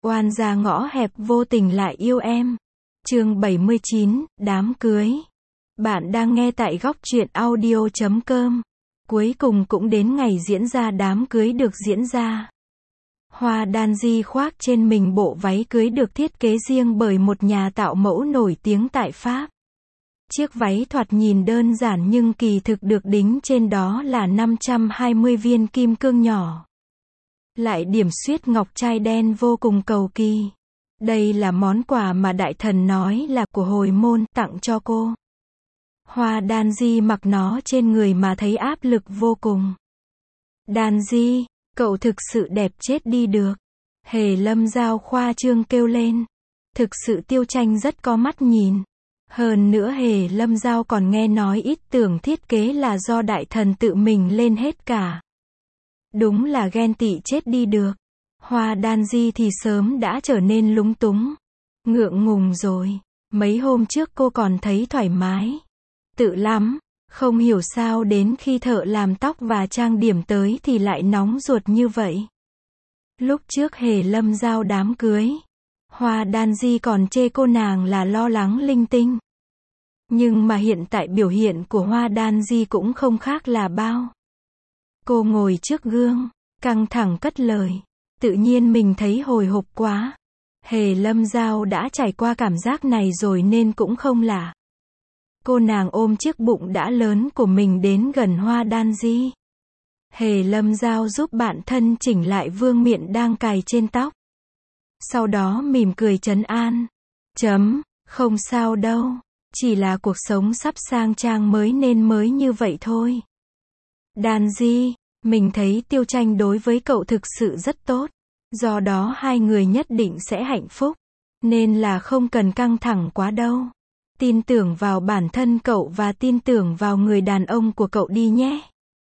Oan gia ngõ hẹp vô tình lại yêu em. Chương 79, đám cưới. Bạn đang nghe tại góc truyện audio.com. Cuối cùng cũng đến ngày diễn ra đám cưới được diễn ra. Hoa đan di khoác trên mình bộ váy cưới được thiết kế riêng bởi một nhà tạo mẫu nổi tiếng tại Pháp. Chiếc váy thoạt nhìn đơn giản nhưng kỳ thực được đính trên đó là 520 viên kim cương nhỏ. Lại điểm xuyết ngọc trai đen vô cùng cầu kỳ. Đây là món quà mà đại thần nói là của hồi môn tặng cho cô. Hoa đan di mặc nó trên người mà thấy áp lực vô cùng. Đan di, cậu thực sự đẹp chết đi được. Hề Lâm Giao khoa trương kêu lên. Thực sự Tiêu Tranh rất có mắt nhìn. Hơn nữa Hề Lâm Giao còn nghe nói ý tưởng thiết kế là do đại thần tự mình lên hết cả. Đúng là ghen tị chết đi được. Hoa đan di thì sớm đã trở nên lúng túng. Ngượng ngùng rồi. Mấy hôm trước cô còn thấy thoải mái. Tự lắm. Không hiểu sao đến khi thợ làm tóc và trang điểm tới thì lại nóng ruột như vậy. Lúc trước Hề Lâm Giao đám cưới, Hoa đan di còn chê cô nàng là lo lắng linh tinh. Nhưng mà hiện tại biểu hiện của Hoa đan di cũng không khác là bao. Cô ngồi trước gương, căng thẳng cất lời. Tự nhiên mình thấy hồi hộp quá. Hề Lâm Giao đã trải qua cảm giác này rồi nên cũng không lạ. Cô nàng ôm chiếc bụng đã lớn của mình đến gần Hoa đan di. Hề Lâm Giao giúp bạn thân chỉnh lại vương miện đang cài trên tóc. Sau đó mỉm cười trấn an. Không sao đâu. Chỉ là cuộc sống sắp sang trang mới nên mới như vậy thôi. Đan di, mình thấy Tiêu Tranh đối với cậu thực sự rất tốt. Do đó hai người nhất định sẽ hạnh phúc. Nên là không cần căng thẳng quá đâu. Tin tưởng vào bản thân cậu và tin tưởng vào người đàn ông của cậu đi nhé.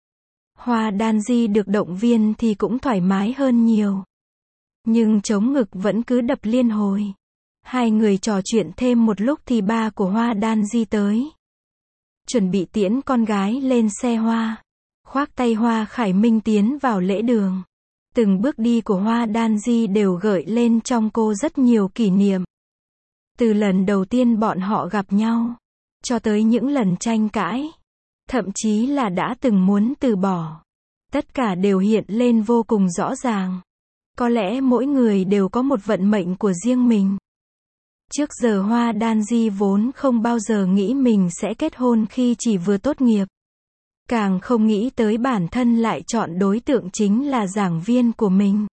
Hoa đan di được động viên thì cũng thoải mái hơn nhiều. Nhưng trống ngực vẫn cứ đập liên hồi. Hai người trò chuyện thêm một lúc thì ba của Hoa đan di tới. Chuẩn bị tiễn con gái lên xe hoa. Khoác tay Hoa Khải Minh tiến vào lễ đường. Từng bước đi của Hoa đan di đều gợi lên trong cô rất nhiều kỷ niệm. Từ lần đầu tiên bọn họ gặp nhau, cho tới những lần tranh cãi, thậm chí là đã từng muốn từ bỏ. Tất cả đều hiện lên vô cùng rõ ràng. Có lẽ mỗi người đều có một vận mệnh của riêng mình. Trước giờ Hoa đan di vốn không bao giờ nghĩ mình sẽ kết hôn khi chỉ vừa tốt nghiệp. Càng không nghĩ tới bản thân lại chọn đối tượng chính là giảng viên của mình.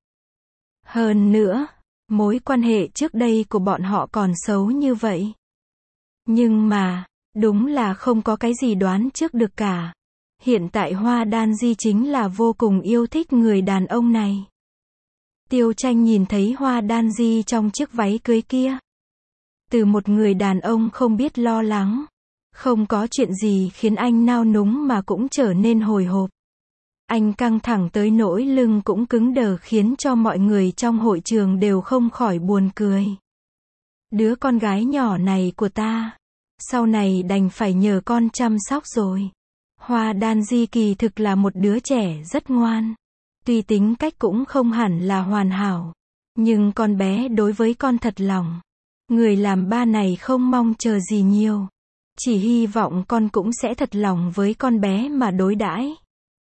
Hơn nữa, mối quan hệ trước đây của bọn họ còn xấu như vậy. Nhưng mà, đúng là không có cái gì đoán trước được cả. Hiện tại Hoa đan di chính là vô cùng yêu thích người đàn ông này. Tiêu Tranh nhìn thấy Hoa đan di trong chiếc váy cưới kia. Từ một người đàn ông không biết lo lắng. Không có chuyện gì khiến anh nao núng mà cũng trở nên hồi hộp. Anh căng thẳng tới nỗi lưng cũng cứng đờ khiến cho mọi người trong hội trường đều không khỏi buồn cười. Đứa con gái nhỏ này của ta, sau này đành phải nhờ con chăm sóc rồi. Hoa đan di kỳ thực là một đứa trẻ rất ngoan. Tuy tính cách cũng không hẳn là hoàn hảo, nhưng con bé đối với con thật lòng. Người làm ba này không mong chờ gì nhiều. Chỉ hy vọng con cũng sẽ thật lòng với con bé mà đối đãi.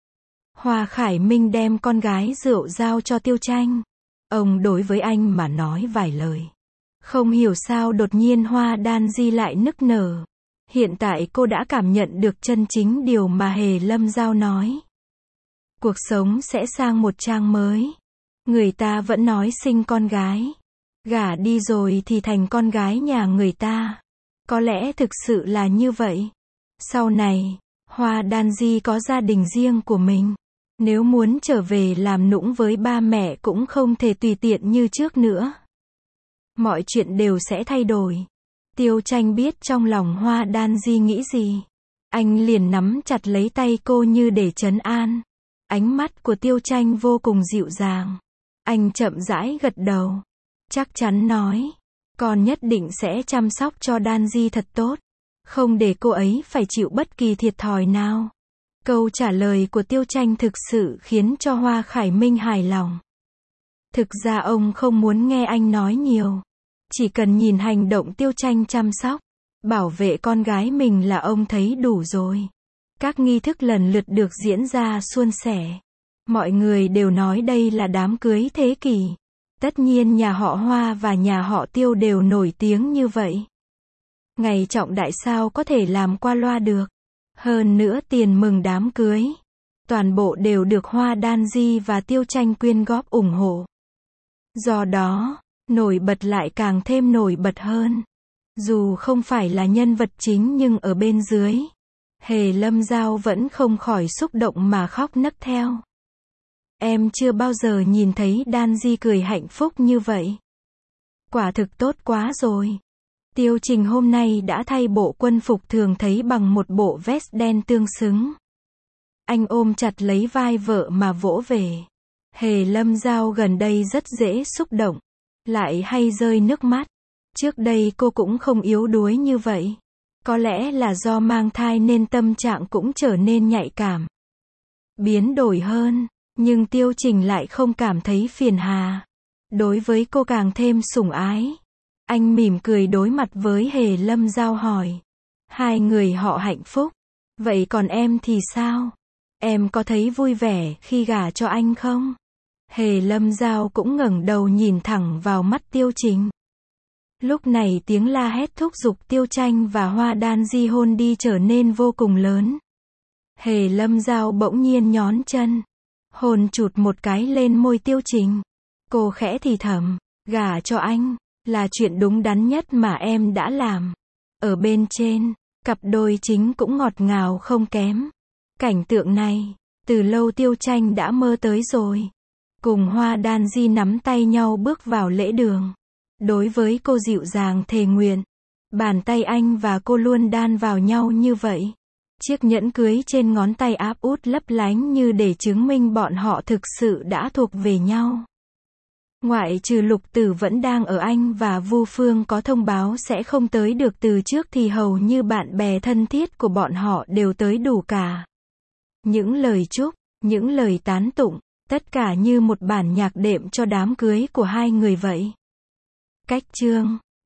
Hoa Khải Minh đem con gái rượu giao cho Tiêu Tranh. Ông đối với anh mà nói vài lời. Không hiểu sao đột nhiên Hoa đan di lại nức nở. Hiện tại cô đã cảm nhận được chân chính điều mà Hề Lâm Giao nói. Cuộc sống sẽ sang một trang mới. Người ta vẫn nói sinh con gái. Gả đi rồi thì thành con gái nhà người ta. Có lẽ thực sự là như vậy. Sau này, Hoa đan di có gia đình riêng của mình. Nếu muốn trở về làm nũng với ba mẹ cũng không thể tùy tiện như trước nữa. Mọi chuyện đều sẽ thay đổi. Tiêu Tranh biết trong lòng Hoa đan di nghĩ gì. Anh liền nắm chặt lấy tay cô như để trấn an. Ánh mắt của Tiêu Tranh vô cùng dịu dàng. Anh chậm rãi gật đầu. Chắc chắn nói. Con nhất định sẽ chăm sóc cho đan di thật tốt. Không để cô ấy phải chịu bất kỳ thiệt thòi nào. Câu trả lời của Tiêu Tranh thực sự khiến cho Hoa Khải Minh hài lòng. Thực ra ông không muốn nghe anh nói nhiều. Chỉ cần nhìn hành động Tiêu Tranh chăm sóc, bảo vệ con gái mình là ông thấy đủ rồi. Các nghi thức lần lượt được diễn ra suôn sẻ. Mọi người đều nói đây là đám cưới thế kỷ. Tất nhiên nhà họ Hoa và nhà họ Tiêu đều nổi tiếng như vậy. Ngày trọng đại sao có thể làm qua loa được. Hơn nữa tiền mừng đám cưới, toàn bộ đều được Hoa Đan Di và Tiêu Tranh quyên góp ủng hộ. Do đó, nổi bật lại càng thêm nổi bật hơn. Dù không phải là nhân vật chính nhưng ở bên dưới, Hề Lâm Giao vẫn không khỏi xúc động mà khóc nấc theo. Em chưa bao giờ nhìn thấy Đan Di cười hạnh phúc như vậy. Quả thực tốt quá rồi. Tiêu Trình hôm nay đã thay bộ quân phục thường thấy bằng một bộ vest đen tương xứng. Anh ôm chặt lấy vai vợ mà vỗ về. Hề Lâm Giao gần đây rất dễ xúc động, lại hay rơi nước mắt. Trước đây cô cũng không yếu đuối như vậy. Có lẽ là do mang thai nên tâm trạng cũng trở nên nhạy cảm, biến đổi hơn. Nhưng Tiêu Trình lại không cảm thấy phiền hà. Đối với cô càng thêm sủng ái. Anh mỉm cười đối mặt với Hề Lâm Giao hỏi. Hai người họ hạnh phúc. Vậy còn em thì sao? Em có thấy vui vẻ khi gả cho anh không? Hề Lâm Giao cũng ngẩng đầu nhìn thẳng vào mắt Tiêu Trình. Lúc này tiếng la hét thúc giục Tiêu Tranh và Hoa Đan Di hôn đi trở nên vô cùng lớn. Hề Lâm Giao bỗng nhiên nhón chân, hôn chụt một cái lên môi Tiêu Trình. Cô khẽ thì thầm, gả cho anh là chuyện đúng đắn nhất mà em đã làm. Ở bên trên, cặp đôi chính cũng ngọt ngào không kém. Cảnh tượng này, từ lâu Tiêu Tranh đã mơ tới rồi. Cùng Hoa Đan Di nắm tay nhau bước vào lễ đường. Đối với cô dịu dàng thề nguyện. Bàn tay anh và cô luôn đan vào nhau như vậy. Chiếc nhẫn cưới trên ngón tay áp út lấp lánh như để chứng minh bọn họ thực sự đã thuộc về nhau. Ngoại trừ Lục Tử vẫn đang ở Anh và Vu Phương có thông báo sẽ không tới được từ trước thì hầu như bạn bè thân thiết của bọn họ đều tới đủ cả. Những lời chúc, những lời tán tụng, tất cả như một bản nhạc đệm cho đám cưới của hai người vậy. Cách chương